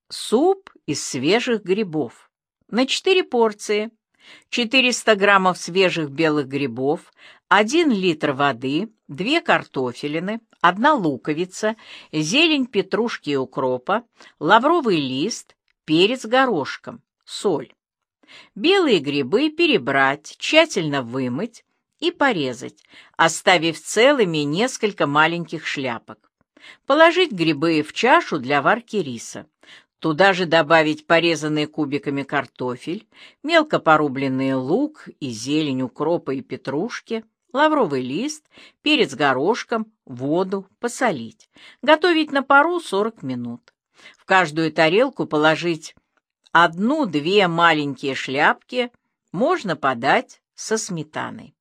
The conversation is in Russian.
Суп из свежих грибов. На 4 порции. 400 граммов свежих белых грибов, 1 литр воды, 2 картофелины, 1 луковица, зелень петрушки и укропа, лавровый лист, перец горошком, соль. Белые грибы перебрать, тщательно вымыть и порезать, оставив целыми несколько маленьких шляпок. Положить грибы в чашу для варки риса. Туда же добавить порезанный кубиками картофель, мелко порубленный лук и зелень укропа и петрушки, лавровый лист, перец горошком, воду, посолить. Готовить на пару 40 минут. В каждую тарелку положить 1-2 маленькие шляпки, можно подать со сметаной.